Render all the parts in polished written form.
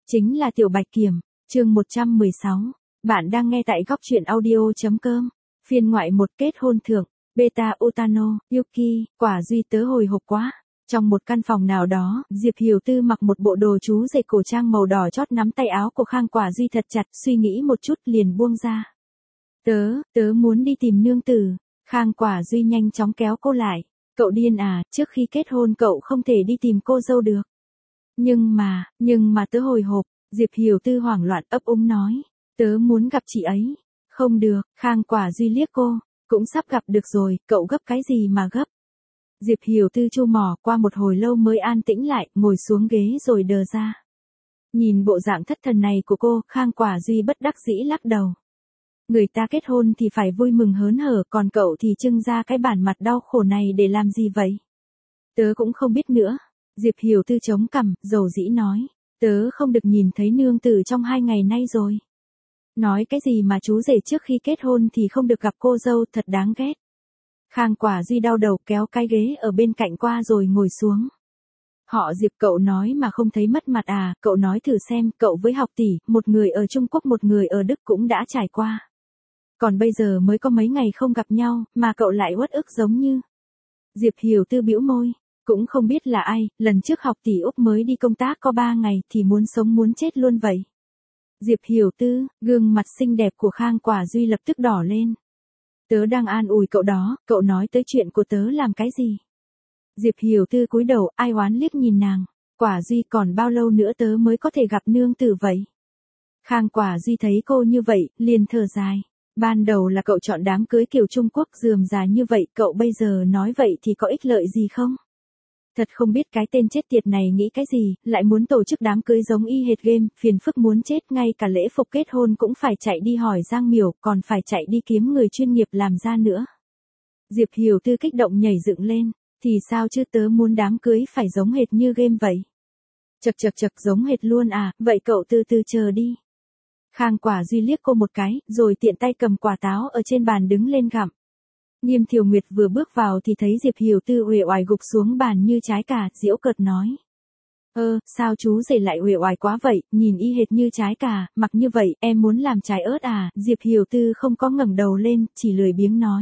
Chính là Tiểu Bạch Kiểm, chương 116. Bạn đang nghe tại góc truyện audio.com. Phiên ngoại 1 kết hôn thượng, Beta Utano, Yuki, quả duy tớ hồi hộp quá. Trong một căn phòng nào đó, Diệp Hiểu Tư mặc một bộ đồ chú rể cổ trang màu đỏ chót nắm tay áo của Khang Quả Duy thật chặt, suy nghĩ một chút liền buông ra. Tớ muốn đi tìm nương tử. Khang Quả Duy nhanh chóng kéo cô lại. Cậu điên à, trước khi kết hôn cậu không thể đi tìm cô dâu được. Nhưng mà tớ hồi hộp, Diệp Hiểu Tư hoảng loạn ấp úng nói. Tớ muốn gặp chị ấy. Không được, Khang Quả Duy liếc cô. Cũng sắp gặp được rồi, cậu gấp cái gì mà gấp. Diệp Hiểu Tư chu mỏ qua một hồi lâu mới an tĩnh lại, ngồi xuống ghế rồi đờ ra. Nhìn bộ dạng thất thần này của cô, Khang Quả Duy bất đắc dĩ lắc đầu. Người ta kết hôn thì phải vui mừng hớn hở, còn cậu thì trưng ra cái bản mặt đau khổ này để làm gì vậy? Tớ cũng không biết nữa. Diệp Hiểu Tư chống cằm, dầu dĩ nói. Tớ không được nhìn thấy nương tử trong 2 ngày nay rồi. Nói cái gì mà chú rể trước khi kết hôn thì không được gặp cô dâu, thật đáng ghét. Khang Quả Duy đau đầu kéo cái ghế ở bên cạnh qua rồi ngồi xuống. Họ Diệp, cậu nói mà không thấy mất mặt à, cậu nói thử xem, cậu với học tỷ, một người ở Trung Quốc một người ở Đức cũng đã trải qua. Còn bây giờ mới có mấy ngày không gặp nhau, mà cậu lại uất ức giống như. Diệp Hiểu Tư bĩu môi, cũng không biết là ai, lần trước học tỷ Úc mới đi công tác có 3 ngày thì muốn sống muốn chết luôn vậy. Diệp Hiểu Tư, gương mặt xinh đẹp của Khang Quả Duy lập tức đỏ lên. Tớ đang an ủi cậu đó, cậu nói tới chuyện của tớ làm cái gì? Diệp Hiểu Tư cúi đầu, ai oán liếc nhìn nàng. Quả Duy, còn bao lâu nữa tớ mới có thể gặp nương tử vậy? Khang Quả Duy thấy cô như vậy, liền thở dài. Ban đầu là cậu chọn đám cưới kiểu Trung Quốc rườm rà như vậy, cậu bây giờ nói vậy thì có ích lợi gì không? Thật không biết cái tên chết tiệt này nghĩ cái gì, lại muốn tổ chức đám cưới giống y hệt game, phiền phức muốn chết, ngay cả lễ phục kết hôn cũng phải chạy đi hỏi Giang Miểu, còn phải chạy đi kiếm người chuyên nghiệp làm ra nữa. Diệp Hiểu Tư kích động nhảy dựng lên, thì sao chứ, tớ muốn đám cưới phải giống hệt như game vậy. Chật giống hệt luôn à, vậy cậu từ từ chờ đi. Khang Quả Duy liếc cô một cái, rồi tiện tay cầm quả táo ở trên bàn đứng lên gặm. Nghiêm Thiều Nguyệt vừa bước vào thì thấy Diệp Hiểu Tư uể oải gục xuống bàn như trái cà, giễu cợt nói. Sao chú rể lại uể oải quá vậy, nhìn y hệt như trái cà, mặc như vậy, em muốn làm trái ớt à? Diệp Hiểu Tư không có ngẩng đầu lên, chỉ lười biếng nói.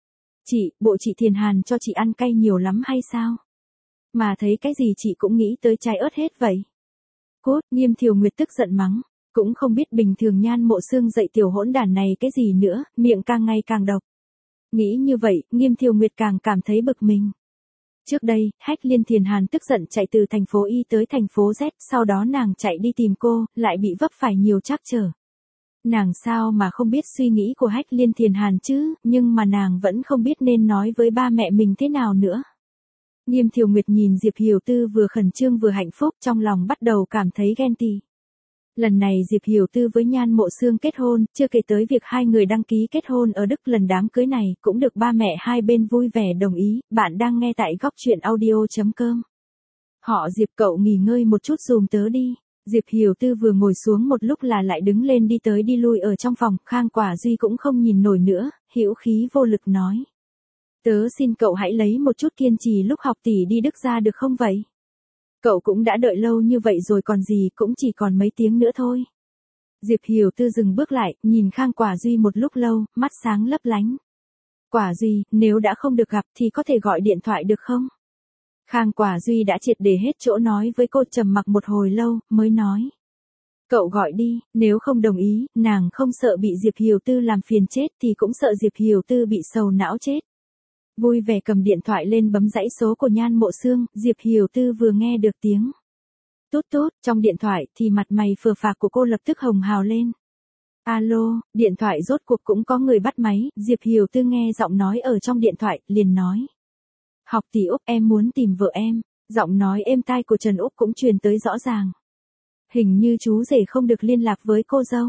Bộ chị Thiền Hàn cho chị ăn cay nhiều lắm hay sao? Mà thấy cái gì chị cũng nghĩ tới trái ớt hết vậy. Cút, Nghiêm Thiều Nguyệt tức giận mắng. Cũng không biết bình thường Nhan Mộ Xương dạy tiểu hỗn đản này cái gì nữa, miệng càng ngày càng độc. Nghĩ như vậy, Nghiêm Thiều Nguyệt càng cảm thấy bực mình. Trước đây, Hách Liên Thiền Hàn tức giận chạy từ thành phố Y tới thành phố Z, sau đó nàng chạy đi tìm cô, lại bị vấp phải nhiều trắc trở. Nàng sao mà không biết suy nghĩ của Hách Liên Thiền Hàn chứ, nhưng mà nàng vẫn không biết nên nói với ba mẹ mình thế nào nữa. Nghiêm Thiều Nguyệt nhìn Diệp Hiểu Tư vừa khẩn trương vừa hạnh phúc, trong lòng bắt đầu cảm thấy ghen tị. Lần này Diệp Hiểu Tư với Nhan Mộ Xương kết hôn, chưa kể tới việc hai người đăng ký kết hôn ở Đức, lần đám cưới này cũng được ba mẹ hai bên vui vẻ đồng ý. Bạn đang nghe tại góc truyện audio.com. Họ Diệp, cậu nghỉ ngơi một chút dùm tớ đi. Diệp Hiểu Tư vừa ngồi xuống một lúc là lại đứng lên đi tới đi lui ở trong phòng. Khang Quả Duy cũng không nhìn nổi nữa, hữu khí vô lực nói. Tớ xin cậu hãy lấy một chút kiên trì lúc học tỷ đi Đức ra được không vậy? Cậu cũng đã đợi lâu như vậy rồi còn gì, cũng chỉ còn mấy tiếng nữa thôi. Diệp Hiểu Tư dừng bước lại, nhìn Khang Quả Duy một lúc lâu, mắt sáng lấp lánh. Quả Duy, nếu đã không được gặp thì có thể gọi điện thoại được không? Khang Quả Duy đã triệt để hết chỗ nói với cô, trầm mặc một hồi lâu, mới nói. Cậu gọi đi, nếu không đồng ý, nàng không sợ bị Diệp Hiểu Tư làm phiền chết thì cũng sợ Diệp Hiểu Tư bị sầu não chết. Vui vẻ cầm điện thoại lên bấm dãy số của Nhan Mộ Xương, Diệp Hiểu Tư vừa nghe được tiếng. Tút tút, trong điện thoại thì mặt mày phờ phạc của cô lập tức hồng hào lên. Alo, điện thoại rốt cuộc cũng có người bắt máy, Diệp Hiểu Tư nghe giọng nói ở trong điện thoại, liền nói. Học tỷ Úc, em muốn tìm vợ em. Giọng nói êm tai của Trần Úc cũng truyền tới rõ ràng. Hình như chú rể không được liên lạc với cô dâu.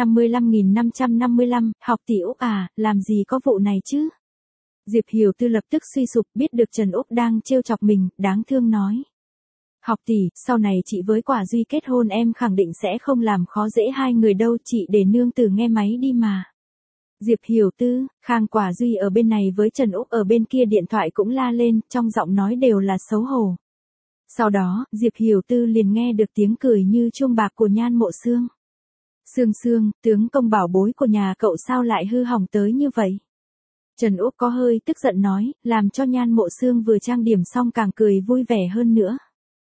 55.555, học tỷ Úc à, làm gì có vụ này chứ? Diệp Hiểu Tư lập tức suy sụp, biết được Trần Úc đang trêu chọc mình, đáng thương nói. Học tỷ, sau này chị với Quả Duy kết hôn em khẳng định sẽ không làm khó dễ hai người đâu, chị để nương tử nghe máy đi mà. Diệp Hiểu Tư, Khang Quả Duy ở bên này với Trần Úc ở bên kia điện thoại cũng la lên, trong giọng nói đều là xấu hổ. Sau đó, Diệp Hiểu Tư liền nghe được tiếng cười như chuông bạc của Nhan Mộ Xương. Sương Sương, tướng công bảo bối của nhà cậu sao lại hư hỏng tới như vậy? Trần Úc có hơi tức giận nói, làm cho Nhan Mộ Xương vừa trang điểm xong càng cười vui vẻ hơn nữa.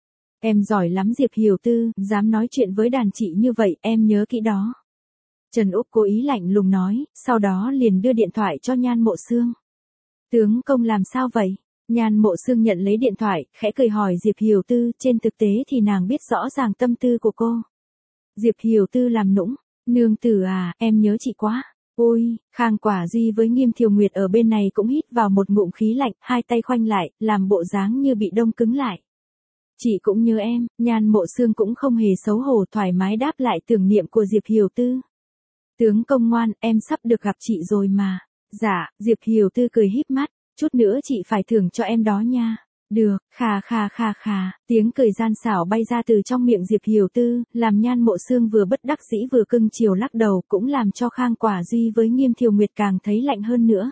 Em giỏi lắm Diệp Hiểu Tư, dám nói chuyện với đàn chị như vậy, em nhớ kỹ đó. Trần Úc cố ý lạnh lùng nói, sau đó liền đưa điện thoại cho Nhan Mộ Xương. Tướng công làm sao vậy? Nhan Mộ Xương nhận lấy điện thoại, khẽ cười hỏi Diệp Hiểu Tư, trên thực tế thì nàng biết rõ ràng tâm tư của cô. Diệp Hiểu Tư làm nũng, nương tử à, em nhớ chị quá. Ôi, Khang Quả Duy với Nghiêm Thiều Nguyệt ở bên này cũng hít vào một ngụm khí lạnh, hai tay khoanh lại, làm bộ dáng như bị đông cứng lại. Chị cũng nhớ em, Nhan Mộ Xương cũng không hề xấu hổ thoải mái đáp lại tưởng niệm của Diệp Hiểu Tư. Tướng công ngoan, em sắp được gặp chị rồi mà. Dạ, Diệp Hiểu Tư cười híp mắt, chút nữa chị phải thưởng cho em đó nha. Được, khà, tiếng cười gian xảo bay ra từ trong miệng Diệp Hiểu Tư, làm Nhan Mộ Xương vừa bất đắc dĩ vừa cưng chiều lắc đầu, cũng làm cho Khang Quả Duy với Nghiêm Thiều Nguyệt càng thấy lạnh hơn nữa.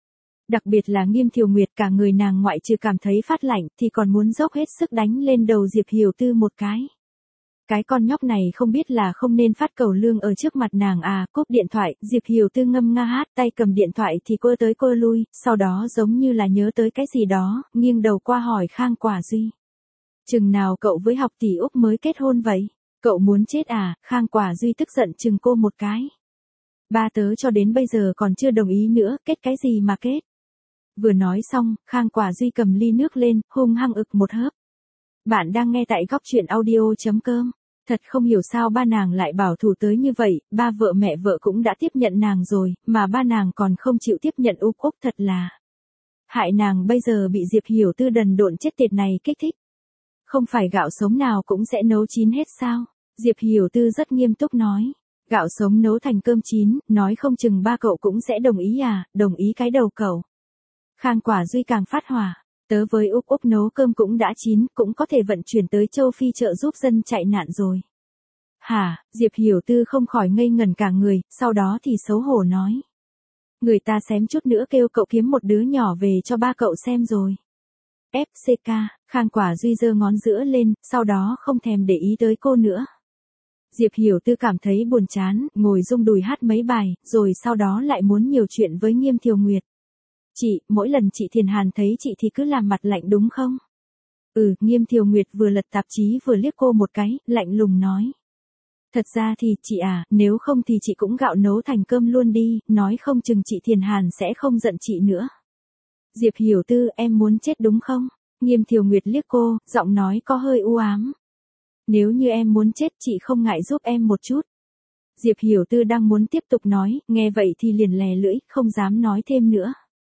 Đặc biệt là Nghiêm Thiều Nguyệt, cả người nàng ngoại trừ cảm thấy phát lạnh thì còn muốn dốc hết sức đánh lên đầu Diệp Hiểu Tư một cái. Cái con nhóc này không biết là không nên phát cầu lương ở trước mặt nàng à, cúp điện thoại, Diệp Hiểu Tư ngâm nga hát, tay cầm điện thoại thì quơ tới quơ lui, sau đó giống như là nhớ tới cái gì đó, nghiêng đầu qua hỏi Khang Quả Duy. Chừng nào cậu với học tỷ Úc mới kết hôn vậy? Cậu muốn chết à? Khang Quả Duy tức giận chừng cô một cái. Ba tớ cho đến bây giờ còn chưa đồng ý nữa, kết cái gì mà kết? Vừa nói xong, Khang Quả Duy cầm ly nước lên, hung hăng ực một hớp. Bạn đang nghe tại góc truyện audio.com. Thật không hiểu sao ba nàng lại bảo thủ tới như vậy, ba vợ mẹ vợ cũng đã tiếp nhận nàng rồi, mà ba nàng còn không chịu tiếp nhận Úc Úc, thật là hại nàng bây giờ bị Diệp Hiểu Tư đần độn chết tiệt này kích thích. Không phải gạo sống nào cũng sẽ nấu chín hết sao? Diệp Hiểu Tư rất nghiêm túc nói. Gạo sống nấu thành cơm chín, nói không chừng ba cậu cũng sẽ đồng ý à, đồng ý cái đầu cậu. Khang Quả Duy càng phát hỏa. Tớ với Úc Úc nấu cơm cũng đã chín, cũng có thể vận chuyển tới châu Phi trợ giúp dân chạy nạn rồi. Hả, Diệp Hiểu Tư không khỏi ngây ngẩn cả người, sau đó thì xấu hổ nói. Người ta xém chút nữa kêu cậu kiếm một đứa nhỏ về cho ba cậu xem rồi. FCK, Khang Quả Duy giơ ngón giữa lên, sau đó không thèm để ý tới cô nữa. Diệp Hiểu Tư cảm thấy buồn chán, ngồi rung đùi hát mấy bài, rồi sau đó lại muốn nhiều chuyện với Nghiêm Thiều Nguyệt. Chị, mỗi lần chị Thiền Hàn thấy chị thì cứ làm mặt lạnh đúng không? Nghiêm Thiều Nguyệt vừa lật tạp chí vừa liếc cô một cái, lạnh lùng nói. Thật ra thì, chị à, nếu không thì chị cũng gạo nấu thành cơm luôn đi, nói không chừng chị Thiền Hàn sẽ không giận chị nữa. Diệp Hiểu Tư, em muốn chết đúng không? Nghiêm Thiều Nguyệt liếc cô, giọng nói có hơi u ám. Nếu như em muốn chết chị không ngại giúp em một chút. Diệp Hiểu Tư đang muốn tiếp tục nói, nghe vậy thì liền lè lưỡi, không dám nói thêm nữa.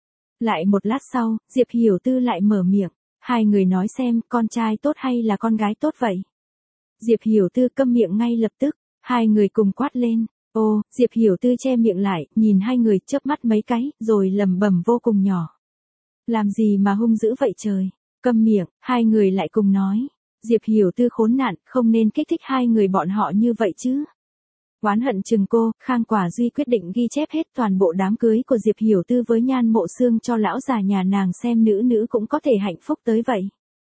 Lại một lát sau, Diệp Hiểu Tư lại mở miệng. Hai người nói xem, con trai tốt hay là con gái tốt vậy? Diệp Hiểu Tư câm miệng ngay lập tức. Hai người cùng quát lên. Ô, Diệp Hiểu Tư che miệng lại, nhìn hai người chớp mắt mấy cái, rồi lẩm bẩm vô cùng nhỏ. Làm gì mà hung dữ vậy trời? Câm miệng, hai người lại cùng nói. Diệp Hiểu Tư khốn nạn, không nên kích thích hai người bọn họ như vậy chứ. Oán hận chừng cô, Khang Quả Duy quyết định ghi chép hết toàn bộ đám cưới của Diệp Hiểu Tư với Nhan Mộ Xương cho lão già nhà nàng xem nữ cũng có thể hạnh phúc tới vậy.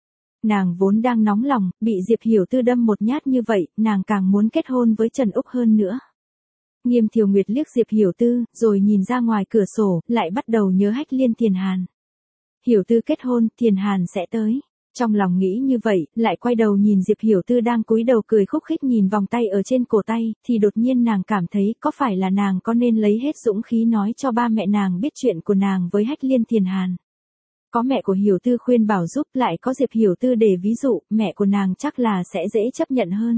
Nàng vốn đang nóng lòng, bị Diệp Hiểu Tư đâm một nhát như vậy, nàng càng muốn kết hôn với Trần Úc hơn nữa. Nghiêm Thiều Nguyệt liếc Diệp Hiểu Tư, rồi nhìn ra ngoài cửa sổ, lại bắt đầu nhớ Hách Liên Thiền Hàn. Hiểu Tư kết hôn, Thiền Hàn sẽ tới. Trong lòng nghĩ như vậy, lại quay đầu nhìn Diệp Hiểu Tư đang cúi đầu cười khúc khích nhìn vòng tay ở trên cổ tay, thì đột nhiên nàng cảm thấy có phải là nàng có nên lấy hết dũng khí nói cho ba mẹ nàng biết chuyện của nàng với Hách Liên Thiền Hàn. Có mẹ của Hiểu Tư khuyên bảo giúp, lại có Diệp Hiểu Tư để ví dụ, mẹ của nàng chắc là sẽ dễ chấp nhận hơn.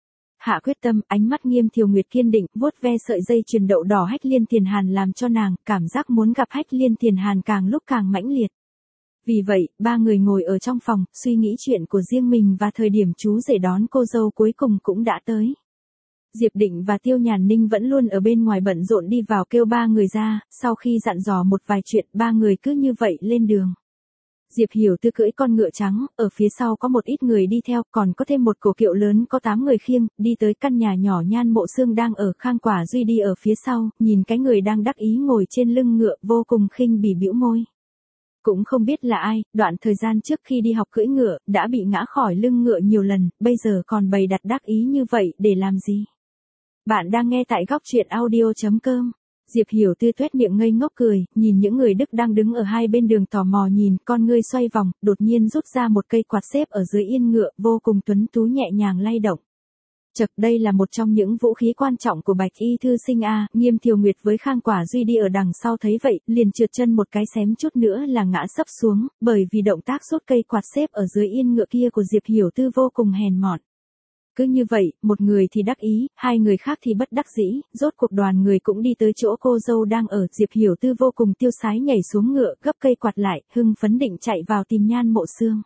Hạ quyết tâm, ánh mắt Nghiêm Thiều Nguyệt kiên định, vuốt ve sợi dây chuyền đậu đỏ Hách Liên Thiền Hàn làm cho nàng cảm giác muốn gặp Hách Liên Thiền Hàn càng lúc càng mãnh liệt. Vì vậy, ba người ngồi ở trong phòng, suy nghĩ chuyện của riêng mình và thời điểm chú rể đón cô dâu cuối cùng cũng đã tới. Diệp Định và Tiêu Nhàn Ninh vẫn luôn ở bên ngoài bận rộn đi vào kêu ba người ra, sau khi dặn dò một vài chuyện, ba người cứ như vậy lên đường. Diệp Hiểu Tư cưỡi con ngựa trắng, ở phía sau có một ít người đi theo, còn có thêm một cổ kiệu lớn có 8 người khiêng, đi tới căn nhà nhỏ Nhan Mộ Xương đang ở. Khang Quả Duy đi ở phía sau, nhìn cái người đang đắc ý ngồi trên lưng ngựa vô cùng khinh bỉ bĩu môi. Cũng không biết là ai, đoạn thời gian trước khi đi học cưỡi ngựa, đã bị ngã khỏi lưng ngựa nhiều lần, bây giờ còn bày đặt đắc ý như vậy để làm gì? Bạn đang nghe tại góc truyện audio.com. Diệp Hiểu Tư tuét miệng ngây ngốc cười, nhìn những người Đức đang đứng ở hai bên đường tò mò nhìn, con ngươi xoay vòng, đột nhiên rút ra một cây quạt xếp ở dưới yên ngựa, vô cùng tuấn tú nhẹ nhàng lay động. Chật, đây là một trong những vũ khí quan trọng của Bạch Y thư sinh a. Nghiêm Thiều Nguyệt với Khang Quả Duy đi ở đằng sau thấy vậy, liền trượt chân một cái xém chút nữa là ngã sấp xuống, bởi vì động tác rút cây quạt xếp ở dưới yên ngựa kia của Diệp Hiểu Tư vô cùng hèn mọn. Cứ như vậy, một người thì đắc ý, hai người khác thì bất đắc dĩ, rốt cuộc đoàn người cũng đi tới chỗ cô dâu đang ở, Diệp Hiểu Tư vô cùng tiêu sái nhảy xuống ngựa, gấp cây quạt lại, hưng phấn định chạy vào tìm Nhan Mộ Xương.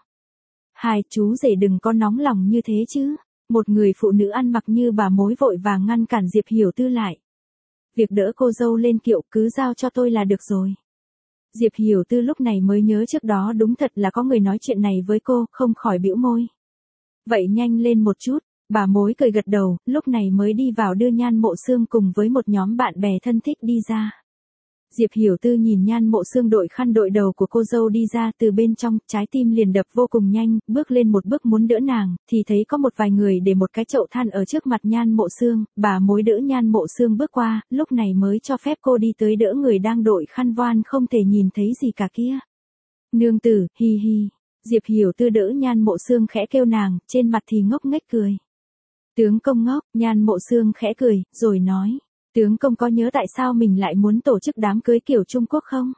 Hai chú rể đừng có nóng lòng như thế chứ. Một người phụ nữ ăn mặc như bà mối vội vàng ngăn cản Diệp Hiểu Tư lại. Việc đỡ cô dâu lên kiệu cứ giao cho tôi là được rồi. Diệp Hiểu Tư lúc này mới nhớ trước đó đúng thật là có người nói chuyện này với cô, không khỏi bĩu môi. Vậy nhanh lên một chút, bà mối cười gật đầu, lúc này mới đi vào đưa Nhan Mộ Xương cùng với một nhóm bạn bè thân thích đi ra. Diệp Hiểu Tư nhìn Nhan Mộ Xương đội khăn đội đầu của cô dâu đi ra từ bên trong, trái tim liền đập vô cùng nhanh, bước lên một bước muốn đỡ nàng, thì thấy có một vài người để một cái chậu than ở trước mặt Nhan Mộ Xương, bà mối đỡ Nhan Mộ Xương bước qua, lúc này mới cho phép cô đi tới đỡ người đang đội khăn voan không thể nhìn thấy gì cả kia. Nương tử, hi hi. Diệp Hiểu Tư đỡ Nhan Mộ Xương khẽ kêu nàng, trên mặt thì ngốc nghếch cười. Tướng công ngốc, Nhan Mộ Xương khẽ cười, rồi nói. Tướng công có nhớ tại sao mình lại muốn tổ chức đám cưới kiểu Trung Quốc không?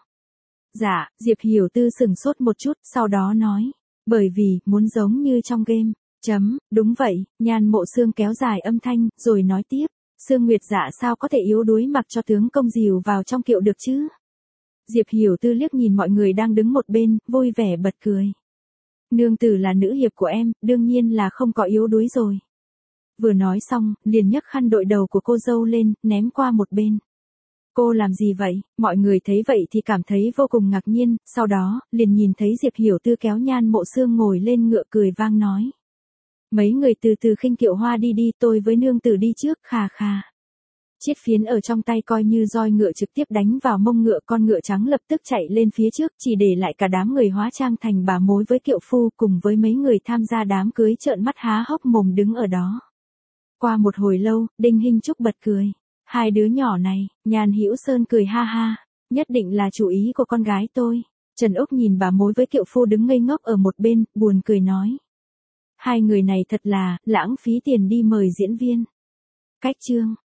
Dạ, Diệp Hiểu Tư sừng sốt một chút, sau đó nói. Bởi vì, muốn giống như trong game. Đúng vậy, Nhan Mộ Xương kéo dài âm thanh, rồi nói tiếp. Sương Nguyệt dạ sao có thể yếu đuối mặc cho tướng công dìu vào trong kiệu được chứ? Diệp Hiểu Tư liếc nhìn mọi người đang đứng một bên, vui vẻ bật cười. Nương tử là nữ hiệp của em, đương nhiên là không có yếu đuối rồi. Vừa nói xong, liền nhấc khăn đội đầu của cô dâu lên, ném qua một bên. Cô làm gì vậy? Mọi người thấy vậy thì cảm thấy vô cùng ngạc nhiên, sau đó, liền nhìn thấy Diệp Hiểu Tư kéo Nhan Mộ Xương ngồi lên ngựa cười vang nói. Mấy người từ từ khinh kiệu hoa đi đi, tôi với nương tử đi trước, khà khà. Chiếc phiến ở trong tay coi như roi ngựa trực tiếp đánh vào mông ngựa, con ngựa trắng lập tức chạy lên phía trước, chỉ để lại cả đám người hóa trang thành bà mối với kiệu phu cùng với mấy người tham gia đám cưới trợn mắt há hốc mồm đứng ở đó. Qua một hồi lâu, Đinh Hinh Trúc bật cười. Hai đứa nhỏ này, Nhan Hữu Sơn cười ha ha, nhất định là chủ ý của con gái tôi. Trần Úc nhìn bà mối với kiệu phu đứng ngây ngốc ở một bên, buồn cười nói. Hai người này thật là, lãng phí tiền đi mời diễn viên. Cách chương.